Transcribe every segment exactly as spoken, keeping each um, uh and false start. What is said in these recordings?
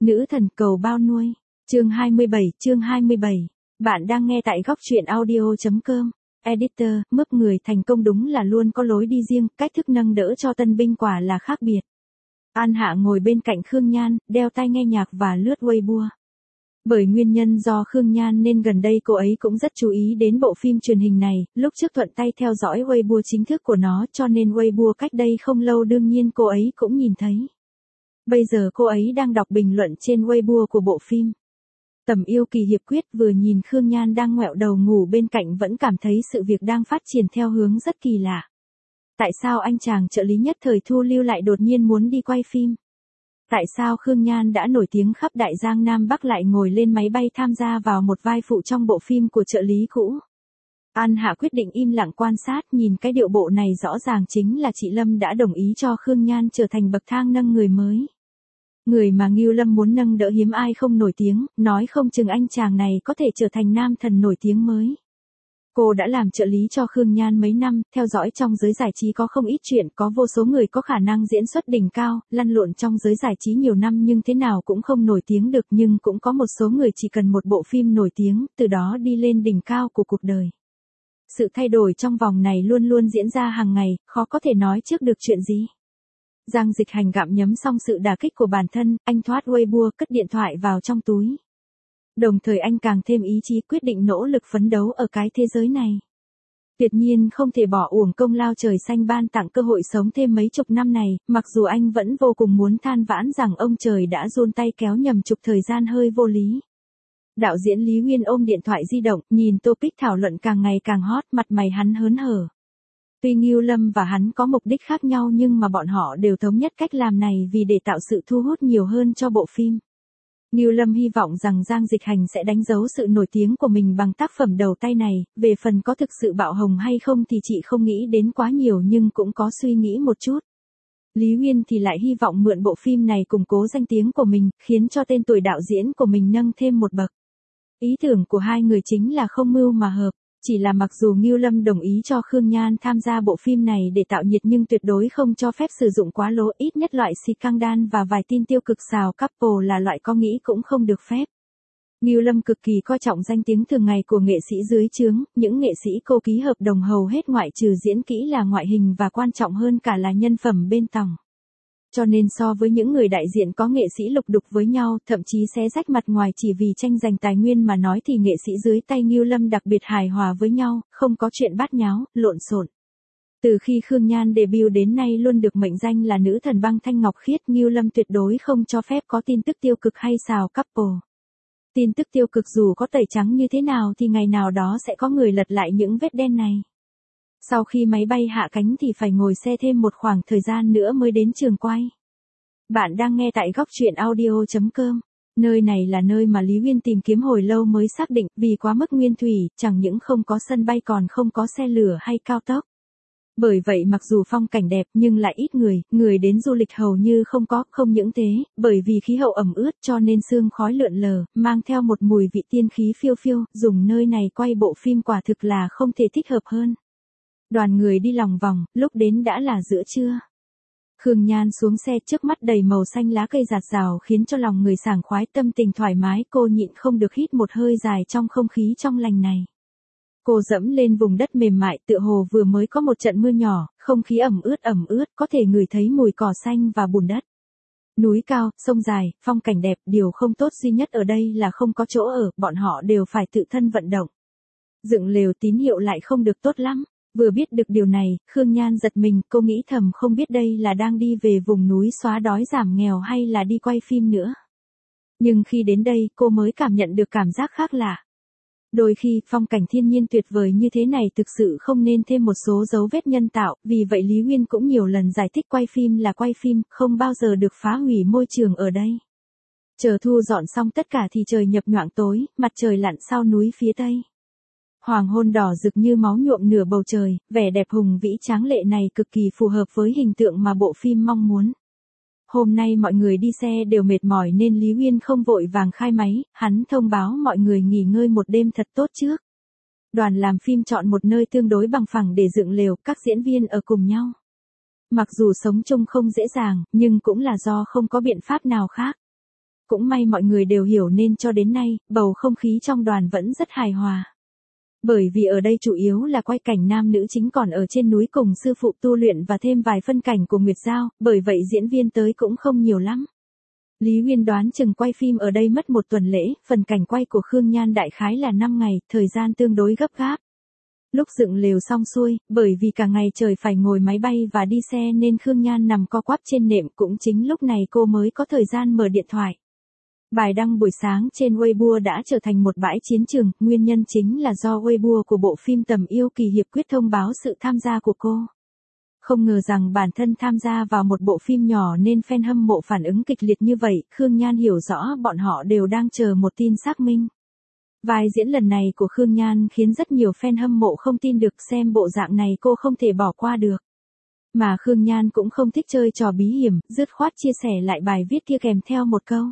Nữ thần cầu bao nuôi. Chương hai mươi bảy, chương hai mươi bảy. Bạn đang nghe tại góc truyện audio chấm com. Editor, mướp người thành công đúng là luôn có lối đi riêng, cách thức nâng đỡ cho tân binh quả là khác biệt. An Hạ ngồi bên cạnh Khương Nhan, đeo tai nghe nhạc và lướt Weibo. Bởi nguyên nhân do Khương Nhan nên gần đây cô ấy cũng rất chú ý đến bộ phim truyền hình này, lúc trước thuận tay theo dõi Weibo chính thức của nó cho nên Weibo cách đây không lâu đương nhiên cô ấy cũng nhìn thấy. Bây giờ cô ấy đang đọc bình luận trên Weibo của bộ phim. Tầm yêu kỳ hiệp quyết vừa nhìn Khương Nhan đang ngoẹo đầu ngủ bên cạnh vẫn cảm thấy sự việc đang phát triển theo hướng rất kỳ lạ. Tại sao anh chàng trợ lý nhất thời Thu Lưu lại đột nhiên muốn đi quay phim? Tại sao Khương Nhan đã nổi tiếng khắp Đại Giang Nam Bắc lại ngồi lên máy bay tham gia vào một vai phụ trong bộ phim của trợ lý cũ? An Hạ quyết định im lặng quan sát, nhìn cái điệu bộ này rõ ràng chính là chị Lâm đã đồng ý cho Khương Nhan trở thành bậc thang nâng người mới. Người mà Ngưu Lâm muốn nâng đỡ hiếm ai không nổi tiếng, nói không chừng anh chàng này có thể trở thành nam thần nổi tiếng mới. Cô đã làm trợ lý cho Khương Nhan mấy năm, theo dõi trong giới giải trí có không ít chuyện, có vô số người có khả năng diễn xuất đỉnh cao, lăn lộn trong giới giải trí nhiều năm nhưng thế nào cũng không nổi tiếng được, nhưng cũng có một số người chỉ cần một bộ phim nổi tiếng, từ đó đi lên đỉnh cao của cuộc đời. Sự thay đổi trong vòng này luôn luôn diễn ra hàng ngày, khó có thể nói trước được chuyện gì. Giang Dịch Hành gặm nhấm xong sự đả kích của bản thân, anh thoát Weibo, cất điện thoại vào trong túi. Đồng thời anh càng thêm ý chí quyết định nỗ lực phấn đấu ở cái thế giới này. Tuyệt nhiên không thể bỏ uổng công lao trời xanh ban tặng cơ hội sống thêm mấy chục năm này, mặc dù anh vẫn vô cùng muốn than vãn rằng ông trời đã giun tay kéo nhầm chục thời gian hơi vô lý. Đạo diễn Lý Nguyên ôm điện thoại di động, nhìn topic thảo luận càng ngày càng hot, mặt mày hắn hớn hở. Tuy Ngưu Lâm và hắn có mục đích khác nhau nhưng mà bọn họ đều thống nhất cách làm này vì để tạo sự thu hút nhiều hơn cho bộ phim. Ngưu Lâm hy vọng rằng Giang Dịch Hành sẽ đánh dấu sự nổi tiếng của mình bằng tác phẩm đầu tay này, về phần có thực sự bạo hồng hay không thì chị không nghĩ đến quá nhiều nhưng cũng có suy nghĩ một chút. Lý Nguyên thì lại hy vọng mượn bộ phim này củng cố danh tiếng của mình, khiến cho tên tuổi đạo diễn của mình nâng thêm một bậc. Ý tưởng của hai người chính là không mưu mà hợp. Chỉ là mặc dù Ngưu Lâm đồng ý cho Khương Nhan tham gia bộ phim này để tạo nhiệt nhưng tuyệt đối không cho phép sử dụng quá lố, ít nhất loại xì căng đan và vài tin tiêu cực xào couple là loại có nghĩ cũng không được phép. Ngưu Lâm cực kỳ coi trọng danh tiếng thường ngày của nghệ sĩ dưới trướng, những nghệ sĩ cô ký hợp đồng hầu hết ngoại trừ diễn kỹ là ngoại hình và quan trọng hơn cả là nhân phẩm bên tòng. Cho nên so với những người đại diện có nghệ sĩ lục đục với nhau, thậm chí xé rách mặt ngoài chỉ vì tranh giành tài nguyên mà nói thì nghệ sĩ dưới tay Ngưu Lâm đặc biệt hài hòa với nhau, không có chuyện bát nháo, lộn xộn. Từ khi Khương Nhan debut đến nay luôn được mệnh danh là nữ thần băng thanh ngọc khiết, Ngưu Lâm tuyệt đối không cho phép có tin tức tiêu cực hay xào couple. Tin tức tiêu cực dù có tẩy trắng như thế nào thì ngày nào đó sẽ có người lật lại những vết đen này. Sau khi máy bay hạ cánh thì phải ngồi xe thêm một khoảng thời gian nữa mới đến trường quay. Bạn đang nghe tại góc truyện audio chấm com. Nơi này là nơi mà Lý Nguyên tìm kiếm hồi lâu mới xác định, vì quá mức nguyên thủy, chẳng những không có sân bay còn không có xe lửa hay cao tốc. Bởi vậy mặc dù phong cảnh đẹp nhưng lại ít người, người đến du lịch hầu như không có, không những thế, bởi vì khí hậu ẩm ướt cho nên sương khói lượn lờ, mang theo một mùi vị tiên khí phiêu phiêu, dùng nơi này quay bộ phim quả thực là không thể thích hợp hơn. Đoàn người đi lòng vòng, lúc đến đã là giữa trưa. Khương Nhan xuống xe, trước mắt đầy màu xanh lá cây rạt rào khiến cho lòng người sảng khoái, tâm tình thoải mái, cô nhịn không được hít một hơi dài trong không khí trong lành này. Cô dẫm lên vùng đất mềm mại tựa hồ vừa mới có một trận mưa nhỏ, không khí ẩm ướt ẩm ướt, có thể ngửi thấy mùi cỏ xanh và bùn đất. Núi cao, sông dài, phong cảnh đẹp, điều không tốt duy nhất ở đây là không có chỗ ở, bọn họ đều phải tự thân vận động. Dựng lều tín hiệu lại không được tốt lắm. Vừa biết được điều này, Khương Nhan giật mình, cô nghĩ thầm không biết đây là đang đi về vùng núi xóa đói giảm nghèo hay là đi quay phim nữa. Nhưng khi đến đây, cô mới cảm nhận được cảm giác khác lạ. Đôi khi, phong cảnh thiên nhiên tuyệt vời như thế này thực sự không nên thêm một số dấu vết nhân tạo, vì vậy Lý Nguyên cũng nhiều lần giải thích quay phim là quay phim, không bao giờ được phá hủy môi trường ở đây. Chờ thu dọn xong tất cả thì trời nhập nhoạng tối, mặt trời lặn sau núi phía tây. Hoàng hôn đỏ rực như máu nhuộm nửa bầu trời, vẻ đẹp hùng vĩ tráng lệ này cực kỳ phù hợp với hình tượng mà bộ phim mong muốn. Hôm nay mọi người đi xe đều mệt mỏi nên Lý Nguyên không vội vàng khai máy, hắn thông báo mọi người nghỉ ngơi một đêm thật tốt trước. Đoàn làm phim chọn một nơi tương đối bằng phẳng để dựng lều, các diễn viên ở cùng nhau. Mặc dù sống chung không dễ dàng, nhưng cũng là do không có biện pháp nào khác. Cũng may mọi người đều hiểu nên cho đến nay, bầu không khí trong đoàn vẫn rất hài hòa. Bởi vì ở đây chủ yếu là quay cảnh nam nữ chính còn ở trên núi cùng sư phụ tu luyện và thêm vài phân cảnh của Nguyệt Giao, bởi vậy diễn viên tới cũng không nhiều lắm. Lý Uyên đoán chừng quay phim ở đây mất một tuần lễ, phần cảnh quay của Khương Nhan đại khái là năm ngày, thời gian tương đối gấp gáp. Lúc dựng lều xong xuôi, bởi vì cả ngày trời phải ngồi máy bay và đi xe nên Khương Nhan nằm co quắp trên nệm, cũng chính lúc này cô mới có thời gian mở điện thoại. Bài đăng buổi sáng trên Weibo đã trở thành một bãi chiến trường, nguyên nhân chính là do Weibo của bộ phim Tầm Yêu Kỳ Hiệp quyết thông báo sự tham gia của cô. Không ngờ rằng bản thân tham gia vào một bộ phim nhỏ nên fan hâm mộ phản ứng kịch liệt như vậy, Khương Nhan hiểu rõ bọn họ đều đang chờ một tin xác minh. Vai diễn lần này của Khương Nhan khiến rất nhiều fan hâm mộ không tin được, xem bộ dạng này cô không thể bỏ qua được. Mà Khương Nhan cũng không thích chơi trò bí hiểm, dứt khoát chia sẻ lại bài viết kia kèm theo một câu.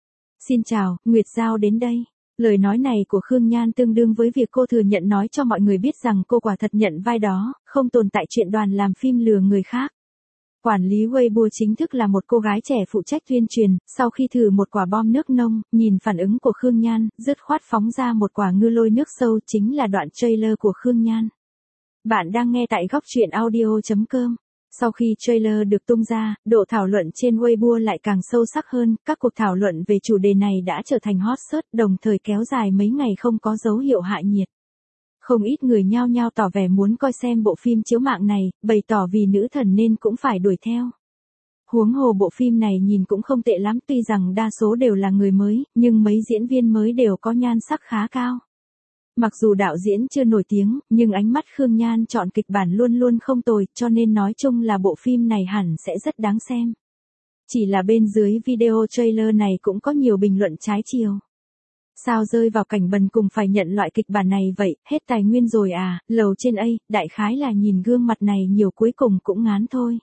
Xin chào, Nguyệt Giao đến đây. Lời nói này của Khương Nhan tương đương với việc cô thừa nhận nói cho mọi người biết rằng cô quả thật nhận vai đó, không tồn tại chuyện đoàn làm phim lừa người khác. Quản lý Weibo chính thức là một cô gái trẻ phụ trách tuyên truyền, sau khi thử một quả bom nước nông, nhìn phản ứng của Khương Nhan, dứt khoát phóng ra một quả ngư lôi nước sâu, chính là đoạn trailer của Khương Nhan. Bạn đang nghe tại góc truyện audio chấm com. Sau khi trailer được tung ra, độ thảo luận trên Weibo lại càng sâu sắc hơn, các cuộc thảo luận về chủ đề này đã trở thành hot search, đồng thời kéo dài mấy ngày không có dấu hiệu hạ nhiệt. Không ít người nhao nhao tỏ vẻ muốn coi xem bộ phim chiếu mạng này, bày tỏ vì nữ thần nên cũng phải đuổi theo. Huống hồ bộ phim này nhìn cũng không tệ lắm, tuy rằng đa số đều là người mới, nhưng mấy diễn viên mới đều có nhan sắc khá cao. Mặc dù đạo diễn chưa nổi tiếng, nhưng ánh mắt Khương Nhan chọn kịch bản luôn luôn không tồi, cho nên nói chung là bộ phim này hẳn sẽ rất đáng xem. Chỉ là bên dưới video trailer này cũng có nhiều bình luận trái chiều. Sao rơi vào cảnh bần cùng phải nhận loại kịch bản này vậy, hết tài nguyên rồi à, lầu trên A, đại khái là nhìn gương mặt này nhiều cuối cùng cũng ngán thôi.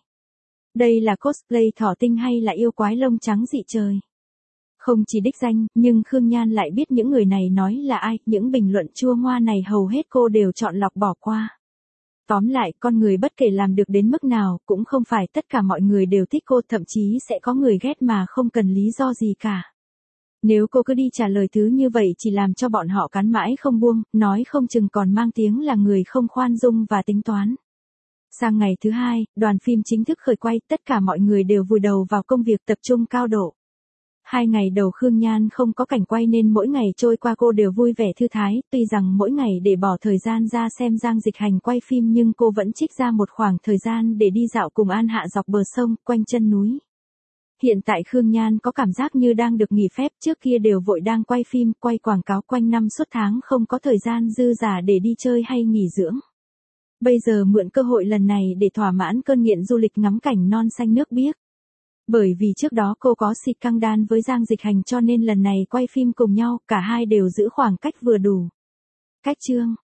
Đây là cosplay thỏ tinh hay là yêu quái lông trắng dị trời? Không chỉ đích danh, nhưng Khương Nhan lại biết những người này nói là ai, những bình luận chua ngoa này hầu hết cô đều chọn lọc bỏ qua. Tóm lại, con người bất kể làm được đến mức nào, cũng không phải tất cả mọi người đều thích cô, thậm chí sẽ có người ghét mà không cần lý do gì cả. Nếu cô cứ đi trả lời thứ như vậy chỉ làm cho bọn họ cắn mãi không buông, nói không chừng còn mang tiếng là người không khoan dung và tính toán. Sang ngày thứ hai, đoàn phim chính thức khởi quay, tất cả mọi người đều vùi đầu vào công việc tập trung cao độ. Hai ngày đầu Khương Nhan không có cảnh quay nên mỗi ngày trôi qua cô đều vui vẻ thư thái, tuy rằng mỗi ngày để bỏ thời gian ra xem Giang Dịch Hành quay phim nhưng cô vẫn trích ra một khoảng thời gian để đi dạo cùng An Hạ dọc bờ sông, quanh chân núi. Hiện tại Khương Nhan có cảm giác như đang được nghỉ phép, trước kia đều vội đang quay phim, quay quảng cáo quanh năm suốt tháng không có thời gian dư dả để đi chơi hay nghỉ dưỡng. Bây giờ mượn cơ hội lần này để thỏa mãn cơn nghiện du lịch ngắm cảnh non xanh nước biếc. Bởi vì trước đó cô có xịt căng đan với Giang Dịch Hành cho nên lần này quay phim cùng nhau, cả hai đều giữ khoảng cách vừa đủ. Cách chương